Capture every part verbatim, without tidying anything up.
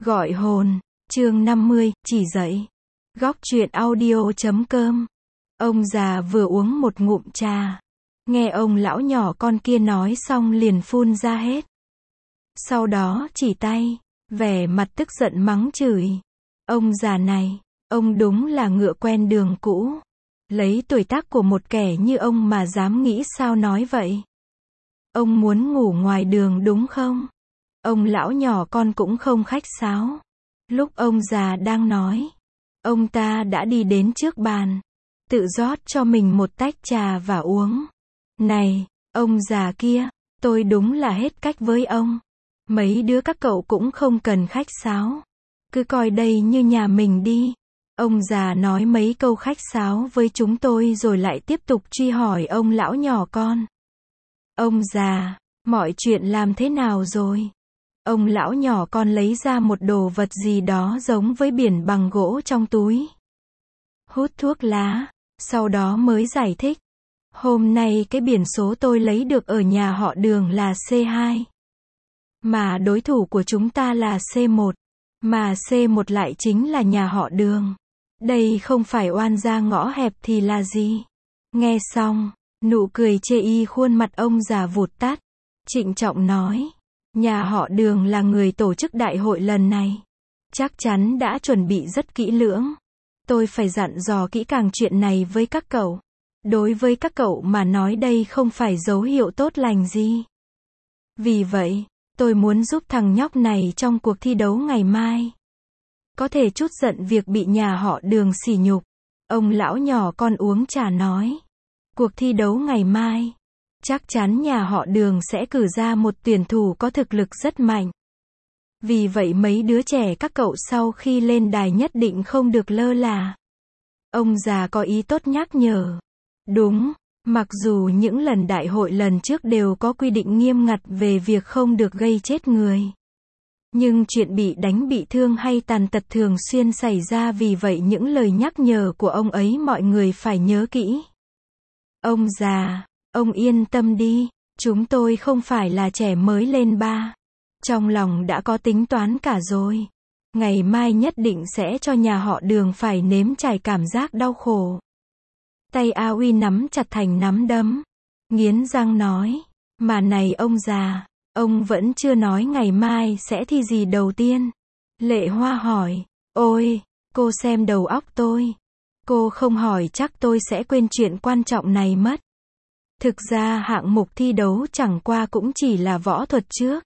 Gọi hồn, chương năm mươi, chỉ dậy. Góc truyện audio chấm com. Ông già vừa uống một ngụm trà. Nghe ông lão nhỏ con kia nói xong liền phun ra hết. Sau đó chỉ tay, vẻ mặt tức giận mắng chửi. Ông già này, ông đúng là ngựa quen đường cũ. Lấy tuổi tác của một kẻ như ông mà dám nghĩ sao nói vậy. Ông muốn ngủ ngoài đường đúng không? Ông lão nhỏ con cũng không khách sáo. Lúc ông già đang nói, ông ta đã đi đến trước bàn, tự rót cho mình một tách trà và uống. Này, ông già kia, tôi đúng là hết cách với ông. Mấy đứa các cậu cũng không cần khách sáo. Cứ coi đây như nhà mình đi. Ông già nói mấy câu khách sáo với chúng tôi rồi lại tiếp tục truy hỏi ông lão nhỏ con. Ông già, mọi chuyện làm thế nào rồi? Ông lão nhỏ con lấy ra một đồ vật gì đó giống với biển bằng gỗ trong túi. Hút thuốc lá, sau đó mới giải thích. Hôm nay cái biển số tôi lấy được ở nhà họ Đường là C hai. Mà đối thủ của chúng ta là C một. Mà C một lại chính là nhà họ Đường. Đây không phải oan gia ngõ hẹp thì là gì? Nghe xong, nụ cười chê y khuôn mặt ông già vụt tắt. Trịnh trọng nói. Nhà họ Đường là người tổ chức đại hội lần này. Chắc chắn đã chuẩn bị rất kỹ lưỡng. Tôi phải dặn dò kỹ càng chuyện này với các cậu. Đối với các cậu mà nói đây không phải dấu hiệu tốt lành gì. Vì vậy, tôi muốn giúp thằng nhóc này trong cuộc thi đấu ngày mai. Có thể trút giận việc bị nhà họ Đường sỉ nhục. Ông lão nhỏ con uống trà nói. Cuộc thi đấu ngày mai. Chắc chắn nhà họ Đường sẽ cử ra một tuyển thủ có thực lực rất mạnh. Vì vậy mấy đứa trẻ các cậu sau khi lên đài nhất định không được lơ là. Ông già có ý tốt nhắc nhở. Đúng, mặc dù những lần đại hội lần trước đều có quy định nghiêm ngặt về việc không được gây chết người. Nhưng chuyện bị đánh bị thương hay tàn tật thường xuyên xảy ra, vì vậy những lời nhắc nhở của ông ấy mọi người phải nhớ kỹ. Ông già, ông yên tâm đi, chúng tôi không phải là trẻ mới lên ba. Trong lòng đã có tính toán cả rồi. Ngày mai nhất định sẽ cho nhà họ Đường phải nếm trải cảm giác đau khổ. Tay A Uy nắm chặt thành nắm đấm. Nghiến răng nói. Mà này ông già, ông vẫn chưa nói ngày mai sẽ thi gì đầu tiên. Lệ Hoa hỏi. Ôi, cô xem đầu óc tôi. Cô không hỏi chắc tôi sẽ quên chuyện quan trọng này mất. Thực ra hạng mục thi đấu chẳng qua cũng chỉ là võ thuật trước.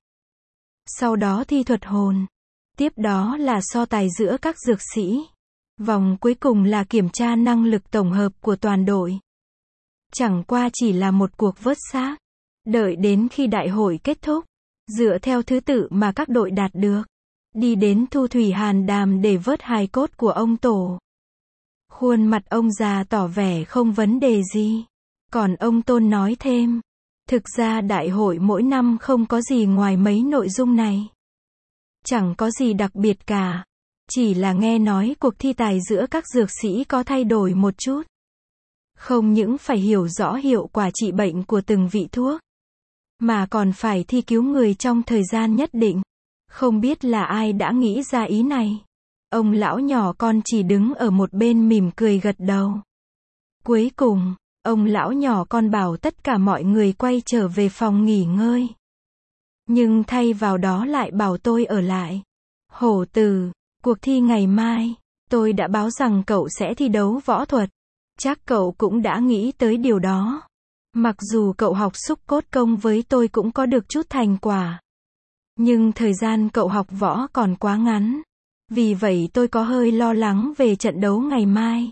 Sau đó thi thuật hồn. Tiếp đó là so tài giữa các dược sĩ. Vòng cuối cùng là kiểm tra năng lực tổng hợp của toàn đội. Chẳng qua chỉ là một cuộc vớt xác. Đợi đến khi đại hội kết thúc, dựa theo thứ tự mà các đội đạt được, đi đến Thu Thủy Hàn Đàm để vớt hài cốt của ông tổ. Khuôn mặt ông già tỏ vẻ không vấn đề gì. Còn ông Tôn nói thêm. Thực ra đại hội mỗi năm không có gì ngoài mấy nội dung này. Chẳng có gì đặc biệt cả. Chỉ là nghe nói cuộc thi tài giữa các dược sĩ có thay đổi một chút. Không những phải hiểu rõ hiệu quả trị bệnh của từng vị thuốc, mà còn phải thi cứu người trong thời gian nhất định. Không biết là ai đã nghĩ ra ý này. Ông lão nhỏ con chỉ đứng ở một bên mỉm cười gật đầu. Cuối cùng, ông lão nhỏ con bảo tất cả mọi người quay trở về phòng nghỉ ngơi. Nhưng thay vào đó lại bảo tôi ở lại. Hổ Tử, cuộc thi ngày mai, tôi đã báo rằng cậu sẽ thi đấu võ thuật. Chắc cậu cũng đã nghĩ tới điều đó. Mặc dù cậu học xúc cốt công với tôi cũng có được chút thành quả. Nhưng thời gian cậu học võ còn quá ngắn. Vì vậy tôi có hơi lo lắng về trận đấu ngày mai.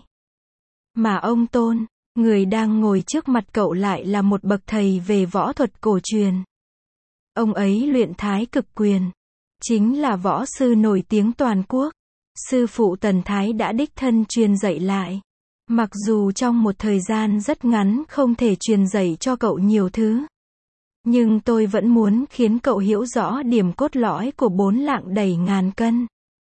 Mà ông Tôn, người đang ngồi trước mặt cậu lại là một bậc thầy về võ thuật cổ truyền. Ông ấy luyện Thái Cực Quyền. Chính là võ sư nổi tiếng toàn quốc. Sư phụ Tần Thái đã đích thân truyền dạy lại. Mặc dù trong một thời gian rất ngắn không thể truyền dạy cho cậu nhiều thứ. Nhưng tôi vẫn muốn khiến cậu hiểu rõ điểm cốt lõi của bốn lạng đẩy ngàn cân.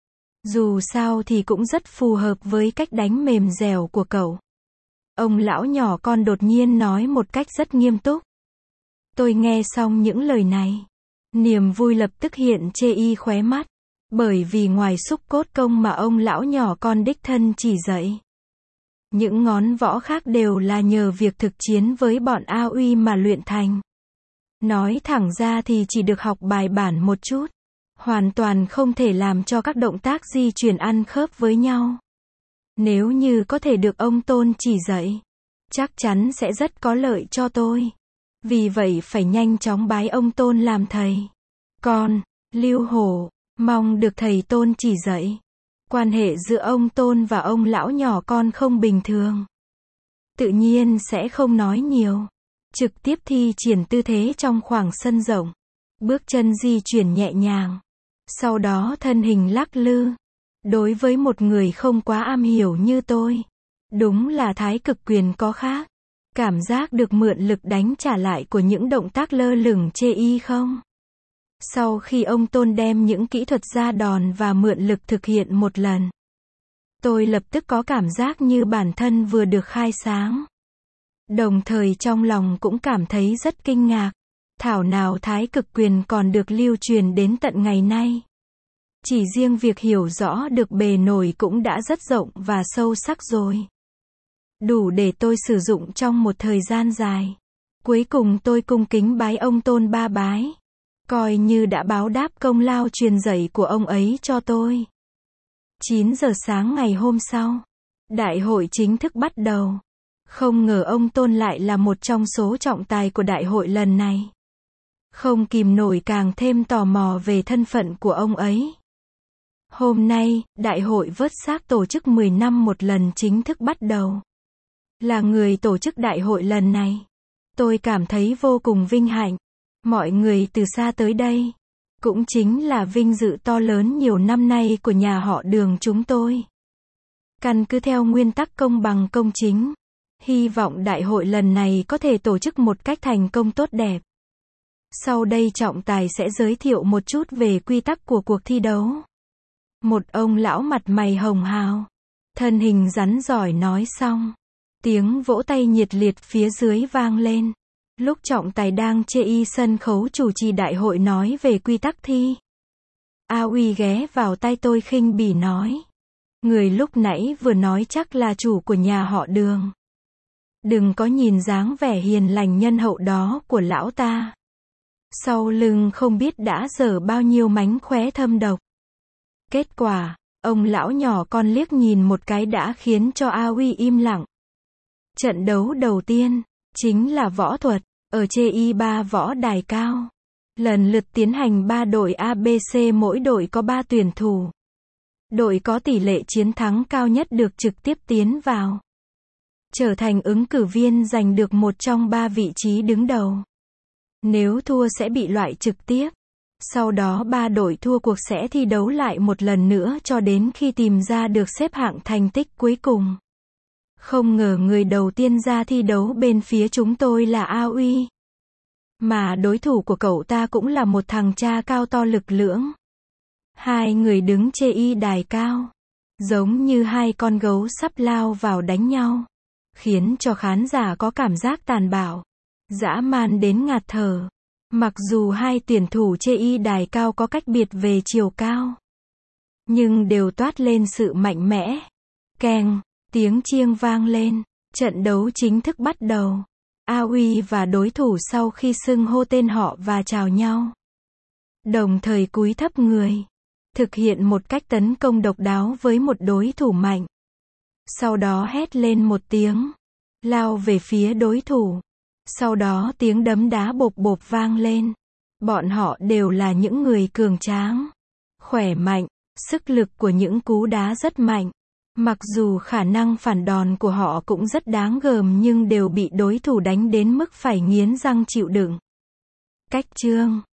Dù sao thì cũng rất phù hợp với cách đánh mềm dẻo của cậu. Ông lão nhỏ con đột nhiên nói một cách rất nghiêm túc. Tôi nghe xong những lời này. Niềm vui lập tức hiện chê y khóe mắt. Bởi vì ngoài xúc cốt công mà ông lão nhỏ con đích thân chỉ dạy, những ngón võ khác đều là nhờ việc thực chiến với bọn A O I mà luyện thành. Nói thẳng ra thì chỉ được học bài bản một chút, hoàn toàn không thể làm cho các động tác di chuyển ăn khớp với nhau. Nếu như có thể được ông Tôn chỉ dạy, chắc chắn sẽ rất có lợi cho tôi. Vì vậy phải nhanh chóng bái ông Tôn làm thầy. Con, Lưu Hổ, mong được thầy Tôn chỉ dạy. Quan hệ giữa ông Tôn và ông lão nhỏ con không bình thường. Tự nhiên sẽ không nói nhiều. Trực tiếp thi triển tư thế trong khoảng sân rộng. Bước chân di chuyển nhẹ nhàng. Sau đó thân hình lắc lư. Đối với một người không quá am hiểu như tôi, đúng là thái cực quyền có khác. Cảm giác được mượn lực đánh trả lại của những động tác lơ lửng chê y không? Sau khi ông Tôn đem những kỹ thuật ra đòn và mượn lực thực hiện một lần, tôi lập tức có cảm giác như bản thân vừa được khai sáng. Đồng thời trong lòng cũng cảm thấy rất kinh ngạc. Thảo nào thái cực quyền còn được lưu truyền đến tận ngày nay. Chỉ riêng việc hiểu rõ được bề nổi cũng đã rất rộng và sâu sắc rồi. Đủ để tôi sử dụng trong một thời gian dài. Cuối cùng tôi cung kính bái ông Tôn ba bái. Coi như đã báo đáp công lao truyền dạy của ông ấy cho tôi. chín giờ sáng ngày hôm sau, đại hội chính thức bắt đầu. Không ngờ ông Tôn lại là một trong số trọng tài của đại hội lần này. Không kìm nổi càng thêm tò mò về thân phận của ông ấy. Hôm nay, đại hội vớt xác tổ chức mười năm một lần chính thức bắt đầu. Là người tổ chức đại hội lần này, tôi cảm thấy vô cùng vinh hạnh. Mọi người từ xa tới đây, cũng chính là vinh dự to lớn nhiều năm nay của nhà họ Đường chúng tôi. Căn cứ theo nguyên tắc công bằng công chính, hy vọng đại hội lần này có thể tổ chức một cách thành công tốt đẹp. Sau đây trọng tài sẽ giới thiệu một chút về quy tắc của cuộc thi đấu. Một ông lão mặt mày hồng hào, thân hình rắn giỏi nói xong. Tiếng vỗ tay nhiệt liệt phía dưới vang lên. Lúc trọng tài đang chê y sân khấu chủ trì đại hội nói về quy tắc thi, A Uy ghé vào tai tôi khinh bỉ nói. Người lúc nãy vừa nói chắc là chủ của nhà họ Đường. Đừng có nhìn dáng vẻ hiền lành nhân hậu đó của lão ta. Sau lưng không biết đã dở bao nhiêu mánh khóe thâm độc. Kết quả, ông lão nhỏ con liếc nhìn một cái đã khiến cho A Uy im lặng. Trận đấu đầu tiên, chính là võ thuật, ở chê y ba võ đài cao. Lần lượt tiến hành ba đội A B C, mỗi đội có ba tuyển thủ. Đội có tỷ lệ chiến thắng cao nhất được trực tiếp tiến vào, trở thành ứng cử viên giành được một trong ba vị trí đứng đầu. Nếu thua sẽ bị loại trực tiếp. Sau đó ba đội thua cuộc sẽ thi đấu lại một lần nữa cho đến khi tìm ra được xếp hạng thành tích cuối cùng. Không ngờ người đầu tiên ra thi đấu bên phía chúng tôi là A Uy. Mà đối thủ của cậu ta cũng là một thằng cha cao to lực lưỡng. Hai người đứng chê y đài cao, giống như hai con gấu sắp lao vào đánh nhau, khiến cho khán giả có cảm giác tàn bạo, dã man đến ngạt thở. Mặc dù hai tuyển thủ chê y đài cao có cách biệt về chiều cao, nhưng đều toát lên sự mạnh mẽ. Keng, tiếng chiêng vang lên, trận đấu chính thức bắt đầu. A Uy và đối thủ sau khi xưng hô tên họ và chào nhau, đồng thời cúi thấp người, thực hiện một cách tấn công độc đáo với một đối thủ mạnh. Sau đó hét lên một tiếng, lao về phía đối thủ. Sau đó tiếng đấm đá bộp bộp vang lên. Bọn họ đều là những người cường tráng, khỏe mạnh, sức lực của những cú đá rất mạnh. Mặc dù khả năng phản đòn của họ cũng rất đáng gờm nhưng đều bị đối thủ đánh đến mức phải nghiến răng chịu đựng. Cách chương